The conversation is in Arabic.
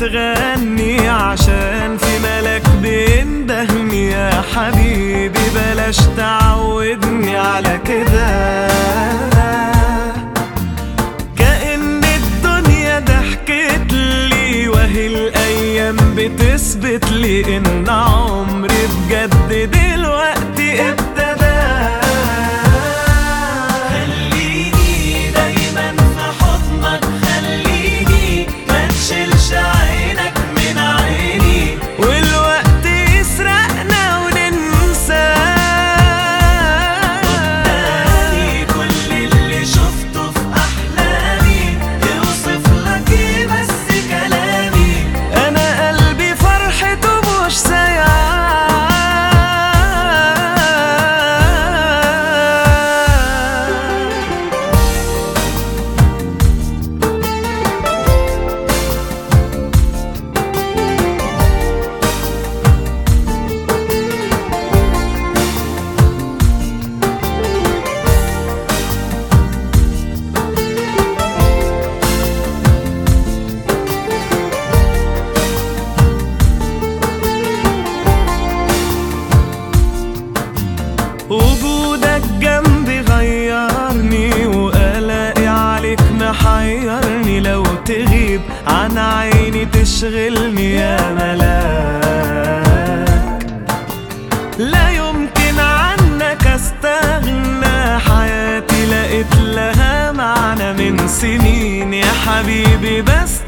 بتغني عشان في ملك بيندهني. يا حبيبي بلاش تعودني على كده، كأن الدنيا ضحكت لي وهي الأيام بتثبت لي إن عمري بجد دلوقتي ابتدى. خليني دايما في حضنك، خليني ما تشيلش عينك من عيني، والوقت يسرقنا وننسى. قدامي كل اللي شفته في أحلامي يوصف لك إيه بس كلامي. أنا قلبي فرحته مش سايعة. وجودك جنبي غيرني، وقلقي عليك محيرني. لو تغيب عن عيني تشغلني يا ملاك، لا يمكن عنك استغنى. حياتي لقيت لها معنى من سنين يا حبيبي، بس